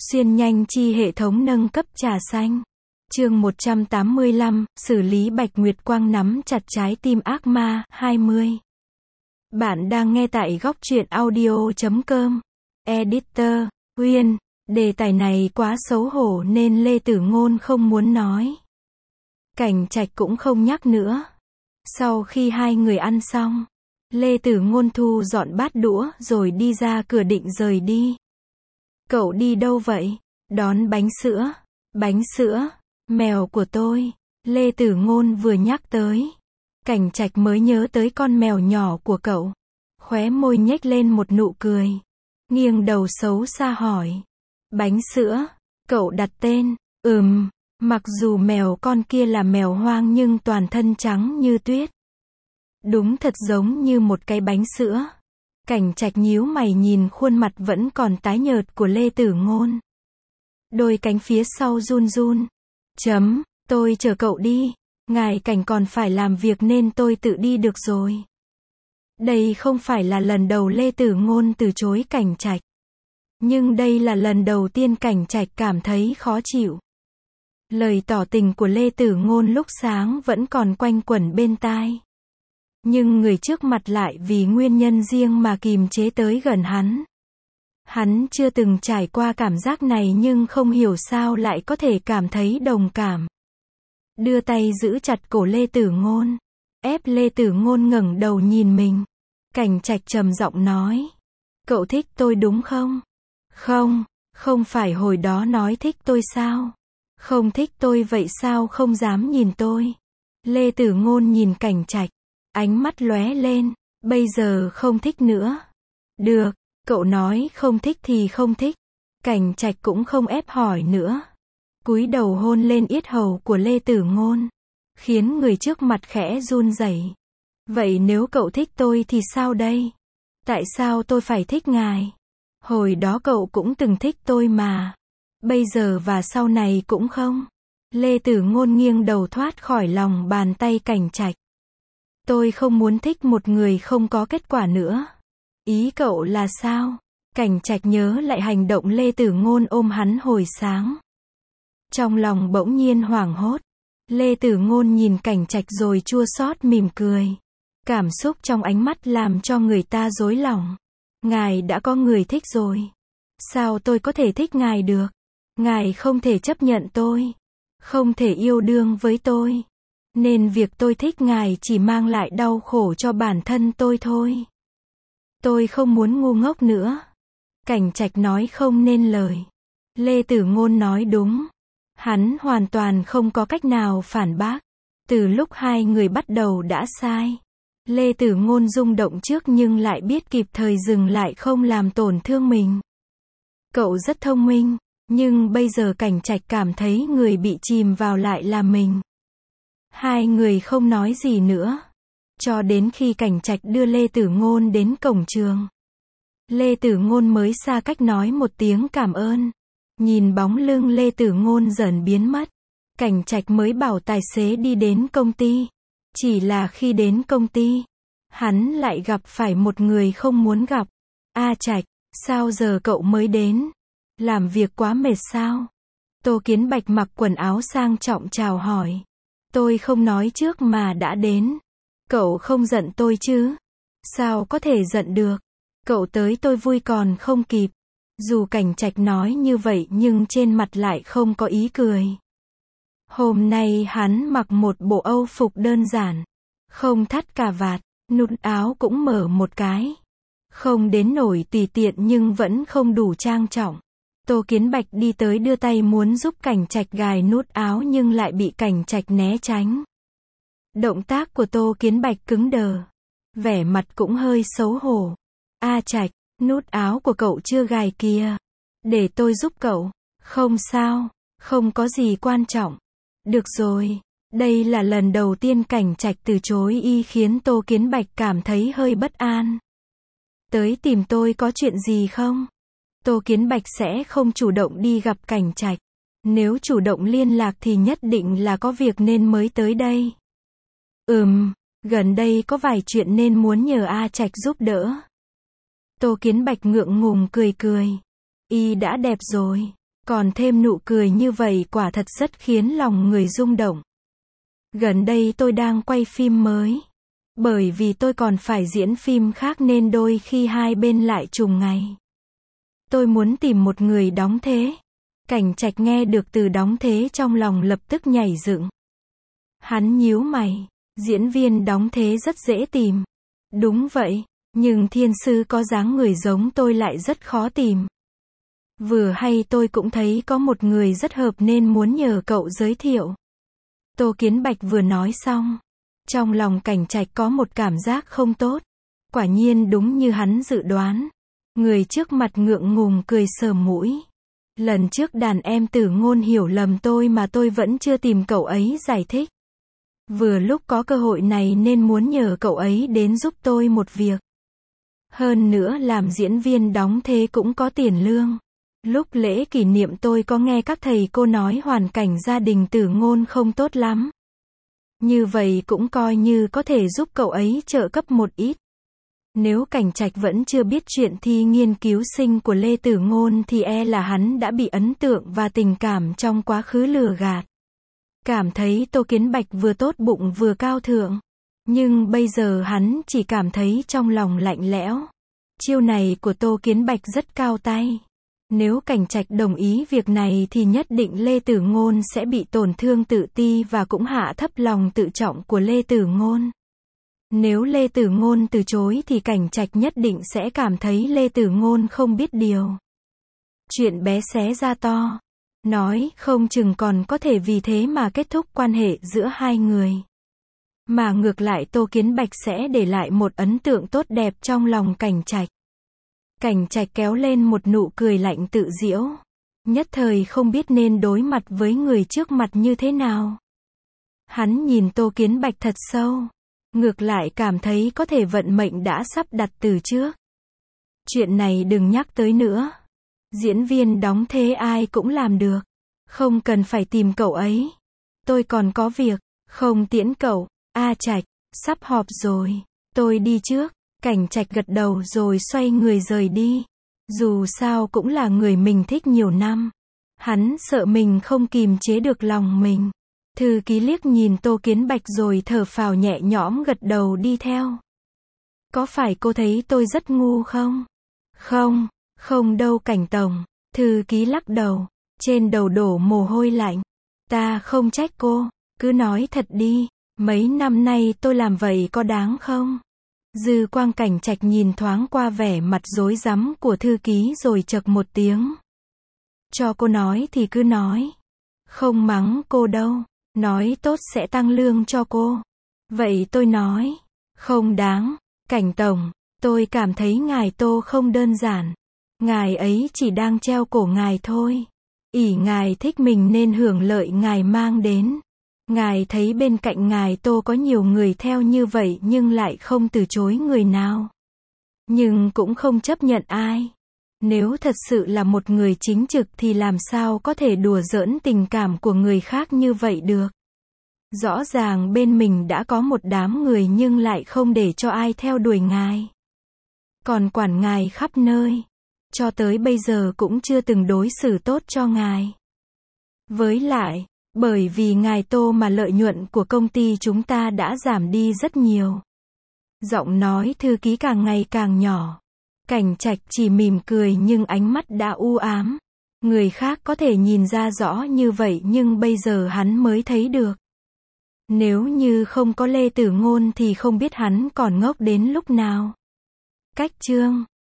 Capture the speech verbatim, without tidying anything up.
Xuyên nhanh chi hệ thống nâng cấp trà xanh. Chương một trăm tám mươi lăm, xử lý Bạch Nguyệt Quang nắm chặt trái tim ác ma, hai mươi. Bạn đang nghe tại góc truyện audio chấm com. Editor, Uyên, đề tài này quá xấu hổ nên Lê Tử Ngôn không muốn nói. Cảnh Trạch cũng không nhắc nữa. Sau khi hai người ăn xong, Lê Tử Ngôn thu dọn bát đũa rồi đi ra cửa định rời đi. Cậu đi đâu vậy? Đón bánh sữa. Bánh sữa, mèo của tôi. Lê Tử Ngôn vừa nhắc tới, Cảnh Trạch mới nhớ tới con mèo nhỏ của cậu. Khóe môi nhếch lên một nụ cười. Nghiêng đầu xấu xa hỏi. Bánh sữa, cậu đặt tên, ừm, mặc dù mèo con kia là mèo hoang nhưng toàn thân trắng như tuyết. Đúng thật giống như một cái bánh sữa. Cảnh Trạch nhíu mày nhìn khuôn mặt vẫn còn tái nhợt của Lê Tử Ngôn. Đôi cánh phía sau run run. Chấm, tôi chờ cậu đi. Ngài Cảnh còn phải làm việc nên tôi tự đi được rồi. Đây không phải là lần đầu Lê Tử Ngôn từ chối Cảnh Trạch. Nhưng đây là lần đầu tiên Cảnh Trạch cảm thấy khó chịu. Lời tỏ tình của Lê Tử Ngôn lúc sáng vẫn còn quanh quẩn bên tai. Nhưng người trước mặt lại vì nguyên nhân riêng mà kìm chế tới gần hắn. Hắn chưa từng trải qua cảm giác này nhưng không hiểu sao lại có thể cảm thấy đồng cảm. Đưa tay giữ chặt cổ Lê Tử Ngôn. Ép Lê Tử Ngôn ngẩng đầu nhìn mình. Cảnh Trạch trầm giọng nói. Cậu thích tôi đúng không? Không, không phải hồi đó nói thích tôi sao? Không thích tôi vậy sao không dám nhìn tôi? Lê Tử Ngôn nhìn Cảnh Trạch. Ánh mắt lóe lên. Bây giờ không thích nữa. Được, cậu nói không thích thì không thích. Cảnh Trạch cũng không ép hỏi nữa. Cúi đầu hôn lên yết hầu của Lê Tử Ngôn. Khiến người trước mặt khẽ run rẩy. Vậy nếu cậu thích tôi thì sao đây? Tại sao tôi phải thích ngài? Hồi đó cậu cũng từng thích tôi mà. Bây giờ và sau này cũng không. Lê Tử Ngôn nghiêng đầu thoát khỏi lòng bàn tay Cảnh Trạch. Tôi không muốn thích một người không có kết quả nữa. Ý cậu là sao? Cảnh Trạch nhớ lại hành động Lê Tử Ngôn ôm hắn hồi sáng. Trong lòng bỗng nhiên hoảng hốt. Lê Tử Ngôn nhìn Cảnh Trạch rồi chua xót mỉm cười. Cảm xúc trong ánh mắt làm cho người ta rối lòng. Ngài đã có người thích rồi. Sao tôi có thể thích ngài được? Ngài không thể chấp nhận tôi. Không thể yêu đương với tôi. Nên việc tôi thích ngài chỉ mang lại đau khổ cho bản thân tôi thôi. Tôi không muốn ngu ngốc nữa. Cảnh Trạch nói không nên lời. Lê Tử Ngôn nói đúng. Hắn hoàn toàn không có cách nào phản bác. Từ lúc hai người bắt đầu đã sai. Lê Tử Ngôn rung động trước nhưng lại biết kịp thời dừng lại không làm tổn thương mình. Cậu rất thông minh, nhưng bây giờ Cảnh Trạch cảm thấy người bị chìm vào lại là mình. Hai người không nói gì nữa. Cho đến khi Cảnh Trạch đưa Lê Tử Ngôn đến cổng trường. Lê Tử Ngôn mới xa cách nói một tiếng cảm ơn. Nhìn bóng lưng Lê Tử Ngôn dần biến mất. Cảnh Trạch mới bảo tài xế đi đến công ty. Chỉ là khi đến công ty, hắn lại gặp phải một người không muốn gặp. A Trạch, sao giờ cậu mới đến? Làm việc quá mệt sao? Tô Kiến Bạch mặc quần áo sang trọng chào hỏi. Tôi không nói trước mà đã đến. Cậu không giận tôi chứ? Sao có thể giận được? Cậu tới tôi vui còn không kịp. Dù Cảnh Trạch nói như vậy nhưng trên mặt lại không có ý cười. Hôm nay hắn mặc một bộ âu phục đơn giản. Không thắt cà vạt, nút áo cũng mở một cái. Không đến nổi tùy tiện nhưng vẫn không đủ trang trọng. Tô Kiến Bạch đi tới đưa tay muốn giúp Cảnh Trạch gài nút áo nhưng lại bị Cảnh Trạch né tránh. Động tác của Tô Kiến Bạch cứng đờ. Vẻ mặt cũng hơi xấu hổ. A Trạch, nút áo của cậu chưa gài kìa. Để tôi giúp cậu. Không sao, không có gì quan trọng. Được rồi, đây là lần đầu tiên Cảnh Trạch từ chối y khiến Tô Kiến Bạch cảm thấy hơi bất an. Tới tìm tôi có chuyện gì không? Tô Kiến Bạch sẽ không chủ động đi gặp Cảnh Trạch. Nếu chủ động liên lạc thì nhất định là có việc nên mới tới đây. Ừm, gần đây có vài chuyện nên muốn nhờ A Trạch giúp đỡ. Tô Kiến Bạch ngượng ngùng cười cười. Y đã đẹp rồi. Còn thêm nụ cười như vậy quả thật rất khiến lòng người rung động. Gần đây tôi đang quay phim mới. Bởi vì tôi còn phải diễn phim khác nên đôi khi hai bên lại trùng ngày. Tôi muốn tìm một người đóng thế. Cảnh Trạch nghe được từ đóng thế trong lòng lập tức nhảy dựng. Hắn nhíu mày. Diễn viên đóng thế rất dễ tìm. Đúng vậy, nhưng thiên sư có dáng người giống tôi lại rất khó tìm. Vừa hay tôi cũng thấy có một người rất hợp nên muốn nhờ cậu giới thiệu. Tô Kiến Bạch vừa nói xong. Trong lòng Cảnh Trạch có một cảm giác không tốt. Quả nhiên đúng như hắn dự đoán. Người trước mặt ngượng ngùng cười sờ mũi. Lần trước đàn em Tử Ngôn hiểu lầm tôi mà tôi vẫn chưa tìm cậu ấy giải thích. Vừa lúc có cơ hội này nên muốn nhờ cậu ấy đến giúp tôi một việc. Hơn nữa làm diễn viên đóng thế cũng có tiền lương. Lúc lễ kỷ niệm tôi có nghe các thầy cô nói hoàn cảnh gia đình Tử Ngôn không tốt lắm. Như vậy cũng coi như có thể giúp cậu ấy trợ cấp một ít. Nếu Cảnh Trạch vẫn chưa biết chuyện thi nghiên cứu sinh của Lê Tử Ngôn thì e là hắn đã bị ấn tượng và tình cảm trong quá khứ lừa gạt. Cảm thấy Tô Kiến Bạch vừa tốt bụng vừa cao thượng. Nhưng bây giờ hắn chỉ cảm thấy trong lòng lạnh lẽo. Chiêu này của Tô Kiến Bạch rất cao tay. Nếu Cảnh Trạch đồng ý việc này thì nhất định Lê Tử Ngôn sẽ bị tổn thương tự ti và cũng hạ thấp lòng tự trọng của Lê Tử Ngôn. Nếu Lê Tử Ngôn từ chối thì Cảnh Trạch nhất định sẽ cảm thấy Lê Tử Ngôn không biết điều. Chuyện bé xé ra to. Nói không chừng còn có thể vì thế mà kết thúc quan hệ giữa hai người. Mà ngược lại Tô Kiến Bạch sẽ để lại một ấn tượng tốt đẹp trong lòng Cảnh Trạch. Cảnh Trạch kéo lên một nụ cười lạnh tự giễu. Nhất thời không biết nên đối mặt với người trước mặt như thế nào. Hắn nhìn Tô Kiến Bạch thật sâu. Ngược lại cảm thấy có thể vận mệnh đã sắp đặt từ trước. Chuyện này đừng nhắc tới nữa. Diễn viên đóng thế ai cũng làm được. Không cần phải tìm cậu ấy. Tôi còn có việc. Không tiễn cậu. A Trạch, sắp họp rồi. Tôi đi trước. Cảnh Trạch gật đầu rồi xoay người rời đi. Dù sao cũng là người mình thích nhiều năm. Hắn sợ mình không kìm chế được lòng mình. Thư ký liếc nhìn Tô Kiến Bạch rồi thở phào nhẹ nhõm gật đầu đi theo. Có phải cô thấy tôi rất ngu không? Không, không đâu Cảnh tổng. Thư ký lắc đầu. Trên đầu đổ mồ hôi lạnh. Ta không trách cô. Cứ nói thật đi. Mấy năm nay tôi làm vậy có đáng không? Dư quang Cảnh Trạch nhìn thoáng qua vẻ mặt rối rắm của thư ký rồi chậc một tiếng. Cho cô nói thì cứ nói. Không mắng cô đâu. Nói tốt sẽ tăng lương cho cô. Vậy tôi nói. Không đáng. Cảnh tổng, tôi cảm thấy ngài Tô không đơn giản. Ngài ấy chỉ đang treo cổ ngài thôi. ỷ ngài thích mình nên hưởng lợi ngài mang đến. Ngài thấy bên cạnh ngài Tô có nhiều người theo như vậy nhưng lại không từ chối người nào. Nhưng cũng không chấp nhận ai. Nếu thật sự là một người chính trực thì làm sao có thể đùa giỡn tình cảm của người khác như vậy được. Rõ ràng bên mình đã có một đám người nhưng lại không để cho ai theo đuổi ngài. Còn quản ngài khắp nơi. Cho tới bây giờ cũng chưa từng đối xử tốt cho ngài. Với lại, bởi vì ngài Tô mà lợi nhuận của công ty chúng ta đã giảm đi rất nhiều. Giọng nói thư ký càng ngày càng nhỏ. Cảnh Trạch chỉ mỉm cười nhưng ánh mắt đã u ám. Người khác có thể nhìn ra rõ như vậy nhưng bây giờ hắn mới thấy được. Nếu như không có Lê Tử Ngôn thì không biết hắn còn ngốc đến lúc nào. Cách chương